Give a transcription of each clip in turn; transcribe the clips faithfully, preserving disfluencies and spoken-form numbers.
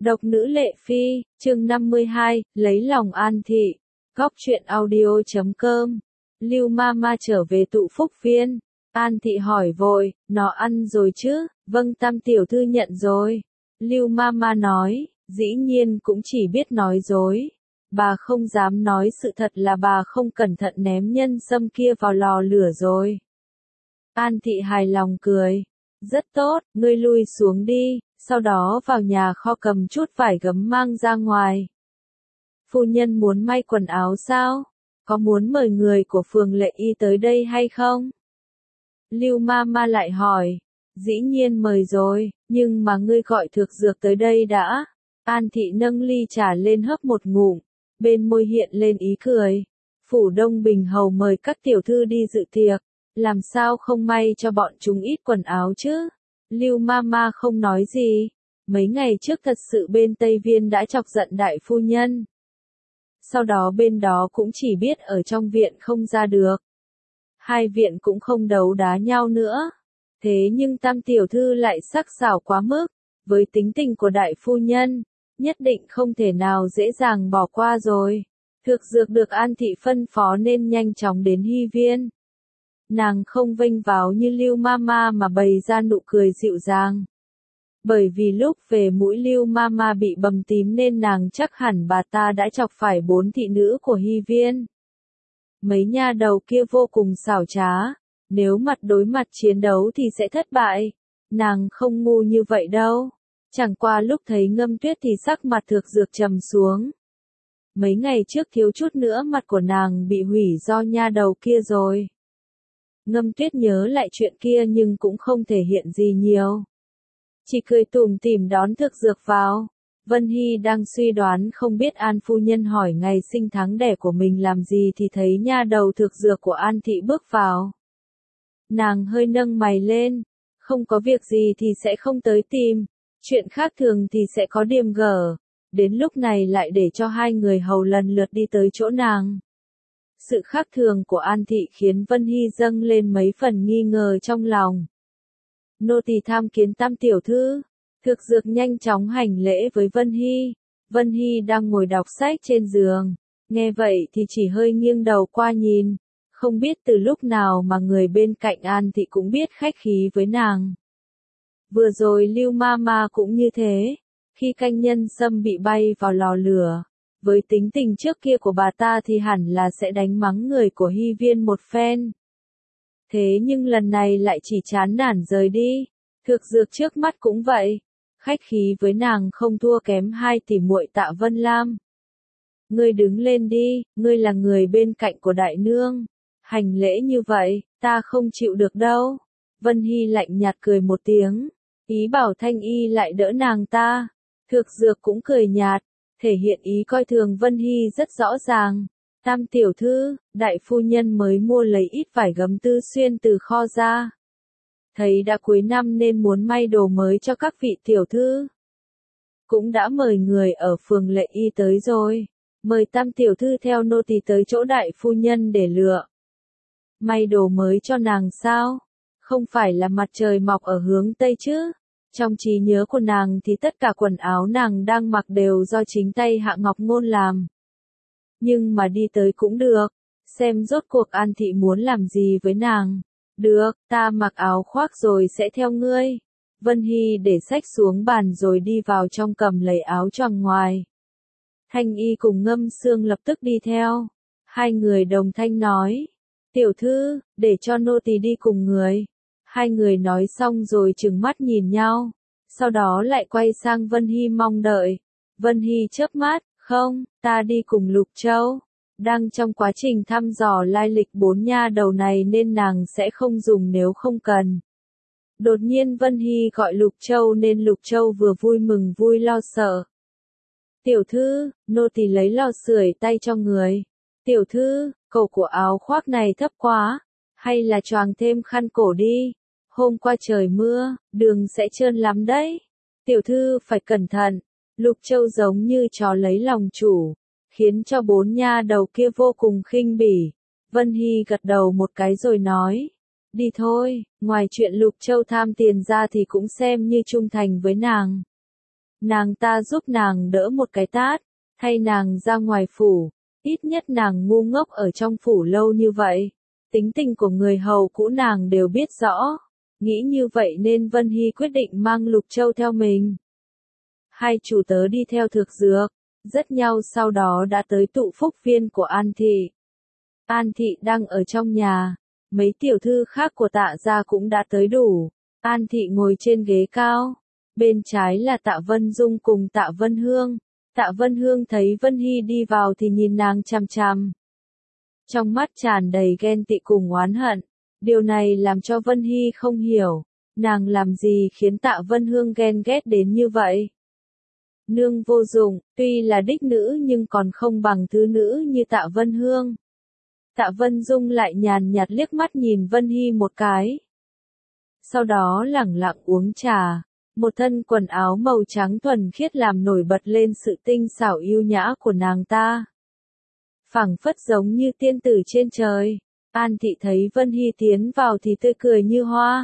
Độc nữ Lệ Phi, chương năm mươi hai, lấy lòng An Thị. Góc truyện audio chấm com. Lưu Mama trở về tụ phúc viên. An Thị hỏi vội, nó ăn rồi chứ? Vâng, Tam tiểu thư nhận rồi. Lưu Mama nói, dĩ nhiên cũng chỉ biết nói dối. Bà không dám nói sự thật là bà không cẩn thận ném nhân sâm kia vào lò lửa rồi. An Thị hài lòng cười. Rất tốt, ngươi lui xuống đi, sau đó vào nhà kho cầm chút vải gấm mang ra ngoài. Phu nhân muốn may quần áo sao? Có muốn mời người của phường Lệ Y tới đây hay không? Lưu Mama lại hỏi. Dĩ nhiên mời rồi, nhưng mà ngươi gọi Thược Dược tới đây đã. An Thị nâng ly trà lên hớp một ngụm, bên môi hiện lên ý cười. Phủ Đông Bình hầu mời các tiểu thư đi dự tiệc, làm sao không may cho bọn chúng ít quần áo chứ? Lưu Mama không nói gì. Mấy ngày trước thật sự bên Tây Viên đã chọc giận đại phu nhân. Sau đó bên đó cũng chỉ biết ở trong viện không ra được. Hai viện cũng không đấu đá nhau nữa. Thế nhưng Tam tiểu thư lại sắc sảo quá mức. Với tính tình của đại phu nhân, nhất định không thể nào dễ dàng bỏ qua rồi. Thược Dược được An Thị phân phó nên nhanh chóng đến Hy Viên. Nàng không vênh váo như Lưu Mama mà bày ra nụ cười dịu dàng. Bởi vì lúc về mũi Lưu Mama bị bầm tím nên nàng chắc hẳn bà ta đã chọc phải bốn thị nữ của Hy Viên. Mấy nha đầu kia vô cùng xảo trá, nếu mặt đối mặt chiến đấu thì sẽ thất bại. Nàng không ngu như vậy đâu. Chẳng qua lúc thấy Ngâm Tuyết thì sắc mặt Thược Dược trầm xuống. Mấy ngày trước thiếu chút nữa mặt của nàng bị hủy do nha đầu kia rồi. Ngâm Tuyết nhớ lại chuyện kia nhưng cũng không thể hiện gì nhiều. Chỉ cười tủm tỉm đón Thược Dược vào. Vân Hy đang suy đoán không biết An phu nhân hỏi ngày sinh tháng đẻ của mình làm gì thì thấy nha đầu Thược Dược của An Thị bước vào. Nàng hơi nâng mày lên, không có việc gì thì sẽ không tới tìm, chuyện khác thường thì sẽ có điềm gở. Đến lúc này lại để cho hai người hầu lần lượt đi tới chỗ nàng. Sự khác thường của An Thị khiến Vân Hy dâng lên mấy phần nghi ngờ trong lòng. Nô tỳ tham kiến Tam tiểu thư. Thược Dược nhanh chóng hành lễ với Vân Hy. Vân Hy đang ngồi đọc sách trên giường. Nghe vậy thì chỉ hơi nghiêng đầu qua nhìn. Không biết từ lúc nào mà người bên cạnh An Thị cũng biết khách khí với nàng. Vừa rồi Lưu Mama cũng như thế. Khi canh nhân sâm bị bay vào lò lửa, với tính tình trước kia của bà ta thì hẳn là sẽ đánh mắng người của Hy Viên một phen. Thế nhưng lần này lại chỉ chán nản rời đi. Thược Dược trước mắt cũng vậy. Khách khí với nàng không thua kém hai tỷ muội Tạ Vân Lam. Ngươi đứng lên đi, ngươi là người bên cạnh của đại nương. Hành lễ như vậy, ta không chịu được đâu. Vân Hy lạnh nhạt cười một tiếng. Ý bảo Thanh Y lại đỡ nàng ta. Thược Dược cũng cười nhạt, thể hiện ý coi thường Vân Hy rất rõ ràng. Tam tiểu thư, đại phu nhân mới mua lấy ít vải gấm Tư Xuyên từ kho ra. Thấy đã cuối năm nên muốn may đồ mới cho các vị tiểu thư. Cũng đã mời người ở phường Lệ Y tới rồi. Mời Tam tiểu thư theo nô tỳ tới chỗ đại phu nhân để lựa. May đồ mới cho nàng sao? Không phải là mặt trời mọc ở hướng Tây chứ? Trong trí nhớ của nàng thì tất cả quần áo nàng đang mặc đều do chính tay Hạ Ngọc Ngôn làm. Nhưng mà đi tới cũng được, xem rốt cuộc An Thị muốn làm gì với nàng. Được, ta mặc áo khoác rồi sẽ theo ngươi. Vân Hy để xách xuống bàn rồi đi vào trong cầm lấy áo choàng ngoài. Thanh Y cùng Ngâm Xương lập tức đi theo. Hai người đồng thanh nói. Tiểu thư, để cho nô tỳ đi cùng người. Hai người nói xong rồi trừng mắt nhìn nhau. Sau đó lại quay sang Vân Hy mong đợi. Vân Hy chớp mắt, không, ta đi cùng Lục Châu. Đang trong quá trình thăm dò lai lịch bốn nha đầu này nên nàng sẽ không dùng nếu không cần. Đột nhiên Vân Hy gọi Lục Châu nên Lục Châu vừa vui mừng vui lo sợ. Tiểu thư, nô tỳ lấy lò sưởi tay cho người. Tiểu thư, cổ của áo khoác này thấp quá, hay là choàng thêm khăn cổ đi. Hôm qua trời mưa, đường sẽ trơn lắm đấy. Tiểu thư phải cẩn thận. Lục Châu giống như chó lấy lòng chủ, khiến cho bốn nha đầu kia vô cùng khinh bỉ. Vân Hy gật đầu một cái rồi nói. Đi thôi, ngoài chuyện Lục Châu tham tiền ra thì cũng xem như trung thành với nàng. nàng ta giúp nàng đỡ một cái tát, thay nàng ra ngoài phủ, ít nhất nàng ngu ngốc ở trong phủ lâu như vậy. Tính tình của người hầu cũ nàng đều biết rõ, nghĩ như vậy nên Vân Hy quyết định mang Lục Châu theo mình. Hai chủ tớ đi theo Thược Dược, dắt nhau sau đó đã tới tụ phúc viên của An Thị. An Thị đang ở trong nhà, mấy tiểu thư khác của Tạ gia cũng đã tới đủ. An Thị ngồi trên ghế cao, bên trái là Tạ Vân Dung cùng Tạ Vân Hương. Tạ Vân Hương thấy Vân Hy đi vào thì nhìn nàng chằm chằm. Trong mắt tràn đầy ghen tị cùng oán hận, điều này làm cho Vân Hy không hiểu, nàng làm gì khiến Tạ Vân Hương ghen ghét đến như vậy. Nương vô dụng, tuy là đích nữ nhưng còn không bằng thứ nữ như Tạ Vân Hương. Tạ Vân Dung lại nhàn nhạt liếc mắt nhìn Vân Hy một cái. Sau đó lẳng lặng uống trà, một thân quần áo màu trắng thuần khiết làm nổi bật lên sự tinh xảo yêu nhã của nàng ta. Phảng phất giống như tiên tử trên trời. An Thị thấy Vân Hy tiến vào thì tươi cười như hoa.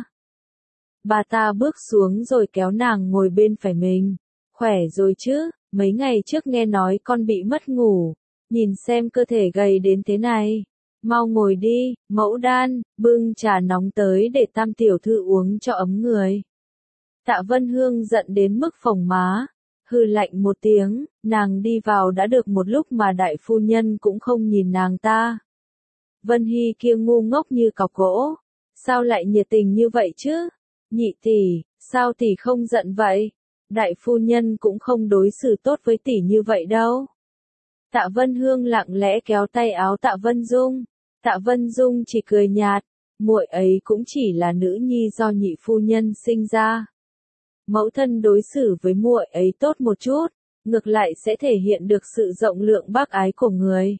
Bà ta bước xuống rồi kéo nàng ngồi bên phải mình. Khỏe rồi chứ, mấy ngày trước nghe nói con bị mất ngủ, nhìn xem cơ thể gầy đến thế này. Mau ngồi đi, Mẫu Đan, bưng trà nóng tới để Tam tiểu thư uống cho ấm người. Tạ Vân Hương giận đến mức phồng má, hừ lạnh một tiếng, nàng đi vào đã được một lúc mà đại phu nhân cũng không nhìn nàng ta. Vân Hy kia ngu ngốc như cọc gỗ, sao lại nhiệt tình như vậy chứ? Nhị tỷ, sao tỷ không giận vậy? Đại phu nhân cũng không đối xử tốt với tỷ như vậy đâu. Tạ Vân Hương lặng lẽ kéo tay áo Tạ Vân Dung. Tạ Vân Dung chỉ cười nhạt, muội ấy cũng chỉ là nữ nhi do nhị phu nhân sinh ra. Mẫu thân đối xử với muội ấy tốt một chút, ngược lại sẽ thể hiện được sự rộng lượng bác ái của người.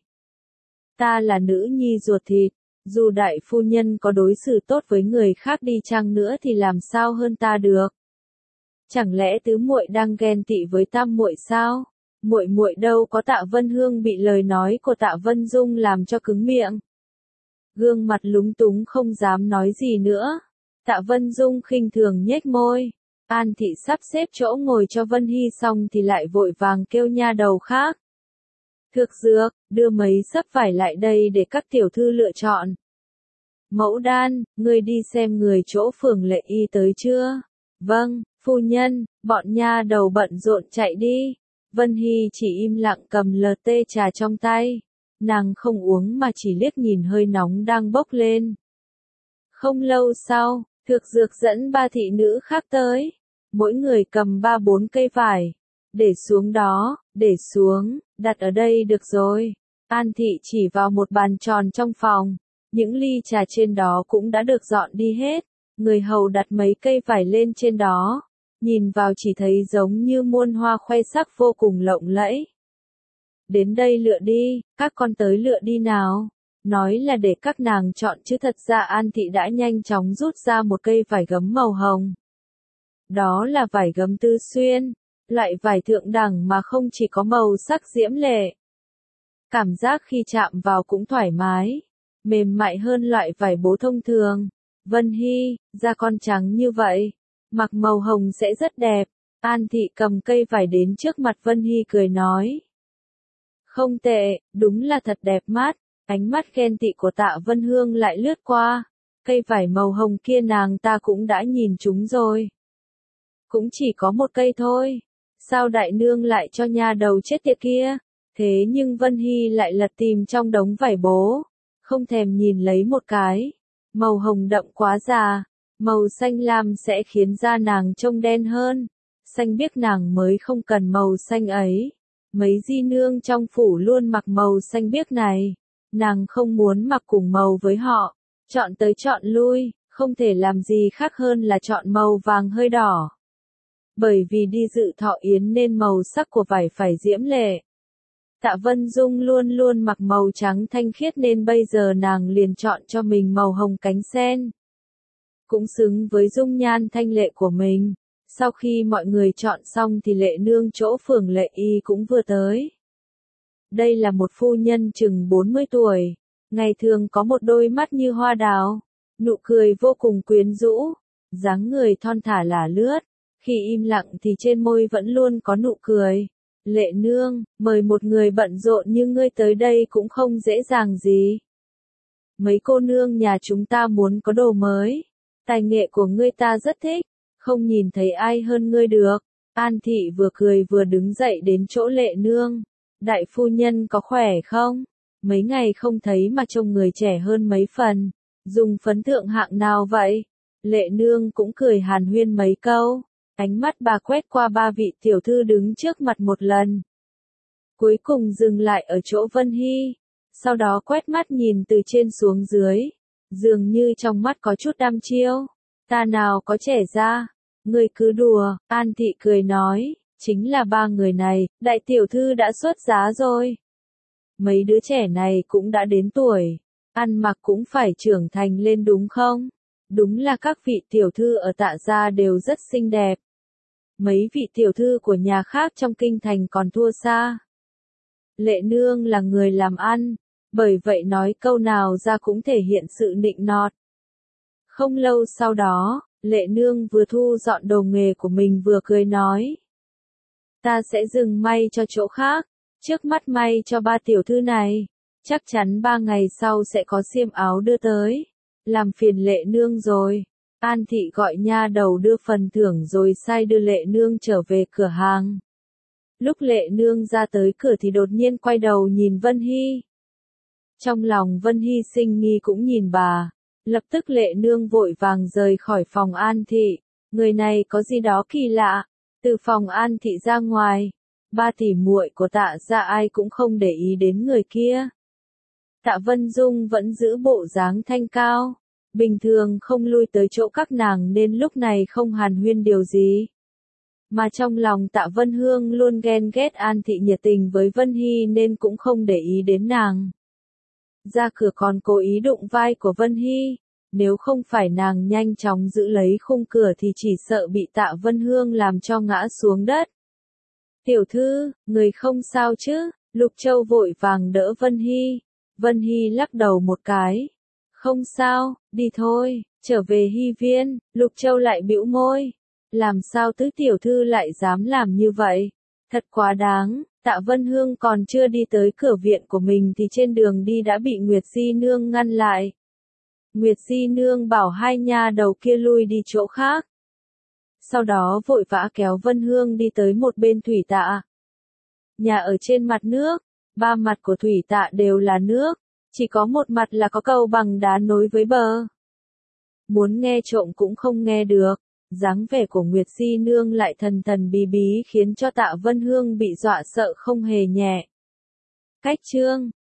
Ta là nữ nhi ruột thịt, dù đại phu nhân có đối xử tốt với người khác đi chăng nữa thì làm sao hơn ta được? Chẳng lẽ tứ muội đang ghen tị với tam muội sao? Muội muội đâu có. Tạ Vân Hương bị lời nói của Tạ Vân Dung làm cho cứng miệng. Gương mặt lúng túng không dám nói gì nữa. Tạ Vân Dung khinh thường nhếch môi. An Thị sắp xếp chỗ ngồi cho Vân Hy xong thì lại vội vàng kêu nha đầu khác. Thược Dược, đưa mấy xấp vải lại đây để các tiểu thư lựa chọn. Mẫu Đan, ngươi đi xem người chỗ phường Lệ Y tới chưa? Vâng, phu nhân, bọn nha đầu bận rộn chạy đi. Vân Hy chỉ im lặng cầm lờ tê trà trong tay. Nàng không uống mà chỉ liếc nhìn hơi nóng đang bốc lên. Không lâu sau, Thược Dược dẫn ba thị nữ khác tới. Mỗi người cầm ba bốn cây vải. Để xuống đó, để xuống, đặt ở đây được rồi. An Thị chỉ vào một bàn tròn trong phòng. Những ly trà trên đó cũng đã được dọn đi hết. Người hầu đặt mấy cây vải lên trên đó. Nhìn vào chỉ thấy giống như muôn hoa khoe sắc vô cùng lộng lẫy. Đến đây lựa đi, các con tới lựa đi nào. Nói là để các nàng chọn chứ thật ra An Thị đã nhanh chóng rút ra một cây vải gấm màu hồng. Đó là vải gấm Tư Xuyên, loại vải thượng đẳng mà không chỉ có màu sắc diễm lệ. Cảm giác khi chạm vào cũng thoải mái, mềm mại hơn loại vải bố thông thường. Vân Hy, da con trắng như vậy, mặc màu hồng sẽ rất đẹp. An Thị cầm cây vải đến trước mặt Vân Hy cười nói. Không tệ, đúng là thật đẹp mắt. Ánh mắt ghen tị của Tạ Vân Hương lại lướt qua. Cây vải màu hồng kia nàng ta cũng đã nhìn chúng rồi. Cũng chỉ có một cây thôi. Sao đại nương lại cho nha đầu chết tiệt kia? Thế nhưng Vân Hy lại lật tìm trong đống vải bố. Không thèm nhìn lấy một cái. Màu hồng đậm quá già. Màu xanh lam sẽ khiến da nàng trông đen hơn. Xanh biếc nàng mới không cần màu xanh ấy. Mấy di nương trong phủ luôn mặc màu xanh biếc này. Nàng không muốn mặc cùng màu với họ. Chọn tới chọn lui, không thể làm gì khác hơn là chọn màu vàng hơi đỏ. Bởi vì đi dự thọ yến nên màu sắc của vải phải diễm lệ. Tạ Vân Dung luôn luôn mặc màu trắng thanh khiết nên bây giờ nàng liền chọn cho mình màu hồng cánh sen. Cũng xứng với dung nhan thanh lệ của mình. Sau khi mọi người chọn xong thì Lệ Nương chỗ phường Lệ Y cũng vừa tới. Đây là một phu nhân chừng bốn mươi tuổi. Ngày thường có một đôi mắt như hoa đào. Nụ cười vô cùng quyến rũ. Dáng người thon thả lả lướt. Khi im lặng thì trên môi vẫn luôn có nụ cười. Lệ nương, mời một người bận rộn như ngươi tới đây cũng không dễ dàng gì. Mấy cô nương nhà chúng ta muốn có đồ mới. Tài nghệ của ngươi ta rất thích, không nhìn thấy ai hơn ngươi được. An thị vừa cười vừa đứng dậy đến chỗ lệ nương. Đại phu nhân có khỏe không? Mấy ngày không thấy mà trông người trẻ hơn mấy phần. Dùng phấn thượng hạng nào vậy? Lệ nương cũng cười hàn huyên mấy câu. Ánh mắt bà quét qua ba vị tiểu thư đứng trước mặt một lần. Cuối cùng dừng lại ở chỗ Vân Hy. Sau đó quét mắt nhìn từ trên xuống dưới. Dường như trong mắt có chút đăm chiêu. Ta nào có trẻ ra. Người cứ đùa, An thị cười nói. Chính là ba người này, đại tiểu thư đã xuất giá rồi. Mấy đứa trẻ này cũng đã đến tuổi. Ăn mặc cũng phải trưởng thành lên đúng không? Đúng là các vị tiểu thư ở Tạ gia đều rất xinh đẹp. Mấy vị tiểu thư của nhà khác trong kinh thành còn thua xa. Lệ nương là người làm ăn, bởi vậy nói câu nào ra cũng thể hiện sự nịnh nọt. Không lâu sau đó, Lệ nương vừa thu dọn đồ nghề của mình vừa cười nói. Ta sẽ dừng may cho chỗ khác, trước mắt may cho ba tiểu thư này. Chắc chắn ba ngày sau sẽ có xiêm áo đưa tới. Làm phiền Lệ nương rồi. An thị gọi nha đầu đưa phần thưởng rồi sai đưa Lệ nương trở về cửa hàng. Lúc Lệ nương ra tới cửa thì đột nhiên quay đầu nhìn Vân Hy. Trong lòng Vân Hy sinh nghi cũng nhìn bà. Lập tức Lệ nương vội vàng rời khỏi phòng An thị. Người này có gì đó kỳ lạ. Từ phòng An thị ra ngoài, ba tỷ muội của Tạ gia ai cũng không để ý đến người kia. Tạ Vân Dung vẫn giữ bộ dáng thanh cao, bình thường không lui tới chỗ các nàng nên lúc này không hàn huyên điều gì. Mà trong lòng Tạ Vân Hương luôn ghen ghét An thị nhiệt tình với Vân Hy nên cũng không để ý đến nàng. Ra cửa còn cố ý đụng vai của Vân Hy, nếu không phải nàng nhanh chóng giữ lấy khung cửa thì chỉ sợ bị Tạ Vân Hương làm cho ngã xuống đất. Tiểu thư, người không sao chứ? Lục Châu vội vàng đỡ Vân Hy. Vân Hy lắc đầu một cái. Không sao, đi thôi, trở về Hy viên. Lục Châu lại bĩu môi. Làm sao tứ tiểu thư lại dám làm như vậy? Thật quá đáng. Tạ Vân Hương còn chưa đi tới cửa viện của mình thì trên đường đi đã bị Nguyệt Di Nương ngăn lại. Nguyệt Di Nương bảo hai nha đầu kia lui đi chỗ khác. Sau đó vội vã kéo Vân Hương đi tới một bên thủy tạ. Nhà ở trên mặt nước, ba mặt của thủy tạ đều là nước, chỉ có một mặt là có cầu bằng đá nối với bờ. Muốn nghe trộm cũng không nghe được, dáng vẻ của Nguyệt Di Nương lại thần thần bí bí khiến cho Tạ Vân Hương bị dọa sợ không hề nhẹ. Cách chương